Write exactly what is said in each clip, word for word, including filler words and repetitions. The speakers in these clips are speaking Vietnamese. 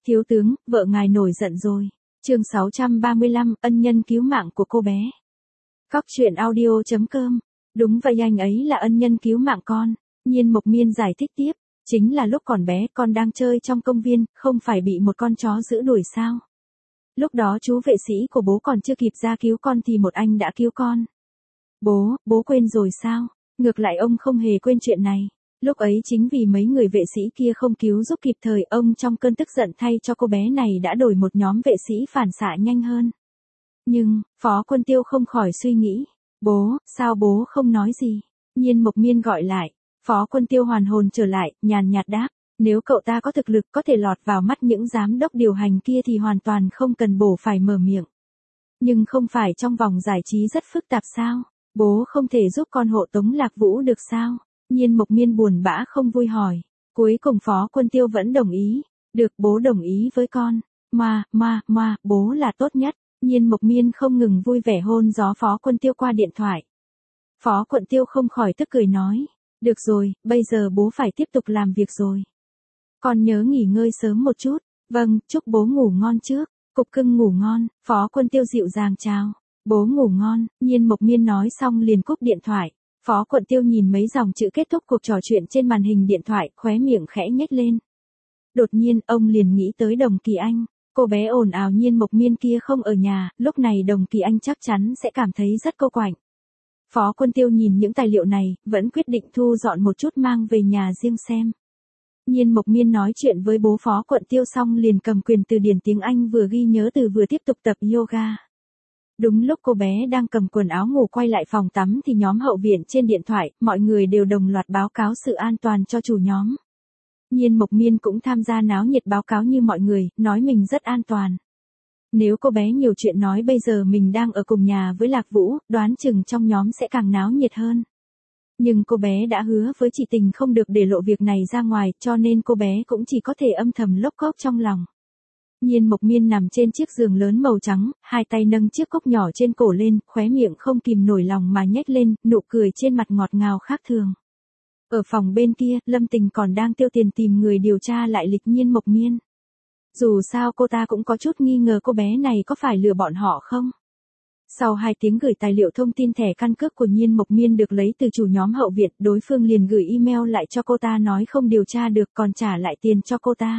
Thiếu tướng, vợ ngài nổi giận rồi. Chương sáu trăm ba mươi lăm, ân nhân cứu mạng của cô bé. Cóc truyện audio chấm com. Đúng vậy, anh ấy là ân nhân cứu mạng con. Nhiên Mộc Miên giải thích tiếp. Chính là lúc còn bé con đang chơi trong công viên, không phải bị một con chó dữ đuổi sao. Lúc đó chú vệ sĩ của bố còn chưa kịp ra cứu con thì một anh đã cứu con. Bố, bố quên rồi sao? Ngược lại ông không hề quên chuyện này. Lúc ấy chính vì mấy người vệ sĩ kia không cứu giúp kịp thời, ông trong cơn tức giận thay cho cô bé này đã đổi một nhóm vệ sĩ phản xạ nhanh hơn. Nhưng, Phó Quân Tiêu không khỏi suy nghĩ. Bố, sao bố không nói gì? Nhiên Mộc Miên gọi lại. Phó Quân Tiêu hoàn hồn trở lại, nhàn nhạt đáp. Nếu cậu ta có thực lực có thể lọt vào mắt những giám đốc điều hành kia thì hoàn toàn không cần bổ phải mở miệng. Nhưng không phải trong vòng giải trí rất phức tạp sao? Bố không thể giúp con hộ tống Lạc Vũ được sao? Nhiên Mộc Miên buồn bã không vui hỏi. Cuối cùng Phó Quân Tiêu vẫn đồng ý. Được, bố đồng ý với con. Ma, ma, ma, bố là tốt nhất. Nhiên Mộc Miên không ngừng vui vẻ hôn gió Phó Quân Tiêu qua điện thoại. Phó Quân Tiêu không khỏi tức cười nói. Được rồi, bây giờ bố phải tiếp tục làm việc rồi. Con nhớ nghỉ ngơi sớm một chút. Vâng, chúc bố ngủ ngon trước. Cục cưng ngủ ngon. Phó Quân Tiêu dịu dàng chào. Bố ngủ ngon. Nhiên Mộc Miên nói xong liền cúp điện thoại. Phó Quân Tiêu nhìn mấy dòng chữ kết thúc cuộc trò chuyện trên màn hình điện thoại, khóe miệng khẽ nhếch lên. Đột nhiên, ông liền nghĩ tới Đồng Kỳ Anh. Cô bé ồn ào Nhiên Mộc Miên kia không ở nhà, lúc này Đồng Kỳ Anh chắc chắn sẽ cảm thấy rất cô quạnh. Phó Quân Tiêu nhìn những tài liệu này, vẫn quyết định thu dọn một chút mang về nhà riêng xem. Nhiên Mộc Miên nói chuyện với bố Phó Quân Tiêu xong liền cầm quyền từ điển tiếng Anh vừa ghi nhớ từ vừa tiếp tục tập yoga. Đúng lúc cô bé đang cầm quần áo ngủ quay lại phòng tắm thì nhóm hậu viện trên điện thoại, mọi người đều đồng loạt báo cáo sự an toàn cho chủ nhóm. Nhiên Mộc Miên cũng tham gia náo nhiệt báo cáo như mọi người, nói mình rất an toàn. Nếu cô bé nhiều chuyện nói bây giờ mình đang ở cùng nhà với Lạc Vũ, đoán chừng trong nhóm sẽ càng náo nhiệt hơn. Nhưng cô bé đã hứa với chị Tình không được để lộ việc này ra ngoài, cho nên cô bé cũng chỉ có thể âm thầm lốc cốc trong lòng. Nhiên Mộc Miên nằm trên chiếc giường lớn màu trắng, hai tay nâng chiếc cốc nhỏ trên cổ lên, khóe miệng không kìm nổi lòng mà nhếch lên, nụ cười trên mặt ngọt ngào khác thường. Ở phòng bên kia, Lâm Tình còn đang tiêu tiền tìm người điều tra lại lịch Nhiên Mộc Miên. Dù sao cô ta cũng có chút nghi ngờ cô bé này có phải lừa bọn họ không. Sau hai tiếng gửi tài liệu thông tin thẻ căn cước của Nhiên Mộc Miên được lấy từ chủ nhóm hậu viện, đối phương liền gửi email lại cho cô ta nói không điều tra được còn trả lại tiền cho cô ta.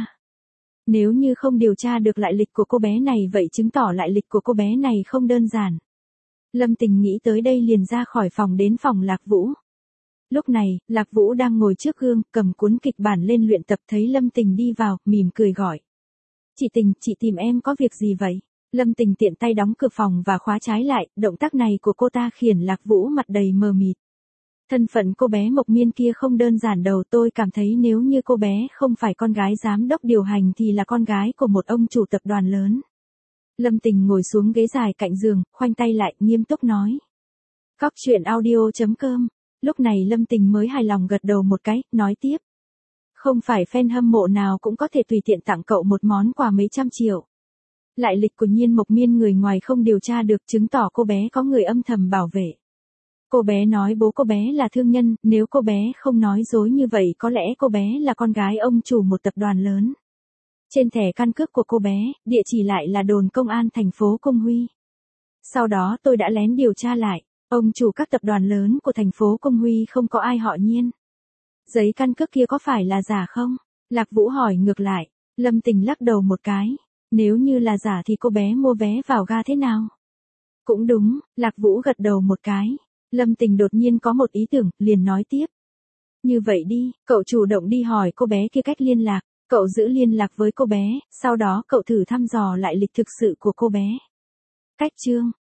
Nếu như không điều tra được lại lịch của cô bé này vậy chứng tỏ lại lịch của cô bé này không đơn giản. Lâm Tình nghĩ tới đây liền ra khỏi phòng đến phòng Lạc Vũ. Lúc này, Lạc Vũ đang ngồi trước gương, cầm cuốn kịch bản lên luyện tập, thấy Lâm Tình đi vào, mỉm cười gọi. Chị Tình, chị tìm em có việc gì vậy? Lâm Tình tiện tay đóng cửa phòng và khóa trái lại, động tác này của cô ta khiến Lạc Vũ mặt đầy mờ mịt. Thân phận cô bé Mộc Miên kia không đơn giản đâu, tôi cảm thấy nếu như cô bé không phải con gái giám đốc điều hành thì là con gái của một ông chủ tập đoàn lớn. Lâm Tình ngồi xuống ghế dài cạnh giường, khoanh tay lại, nghiêm túc nói. Cóc truyện audio chấm com. Lúc này Lâm Tình mới hài lòng gật đầu một cái, nói tiếp. Không phải fan hâm mộ nào cũng có thể tùy tiện tặng cậu một món quà mấy trăm triệu. Lại lịch của Nhiên Mộc Miên người ngoài không điều tra được, chứng tỏ cô bé có người âm thầm bảo vệ. Cô bé nói bố cô bé là thương nhân, nếu cô bé không nói dối như vậy có lẽ cô bé là con gái ông chủ một tập đoàn lớn. Trên thẻ căn cước của cô bé, địa chỉ lại là đồn công an thành phố Công Huy. Sau đó tôi đã lén điều tra lại, ông chủ các tập đoàn lớn của thành phố Công Huy không có ai họ Nhiên. Giấy căn cước kia có phải là giả không? Lạc Vũ hỏi ngược lại. Lâm Tình lắc đầu một cái. Nếu như là giả thì cô bé mua vé vào ga thế nào? Cũng đúng, Lạc Vũ gật đầu một cái. Lâm Tình đột nhiên có một ý tưởng, liền nói tiếp. Như vậy đi, cậu chủ động đi hỏi cô bé kia cách liên lạc, cậu giữ liên lạc với cô bé, sau đó cậu thử thăm dò lại lịch thực sự của cô bé. Cách chương,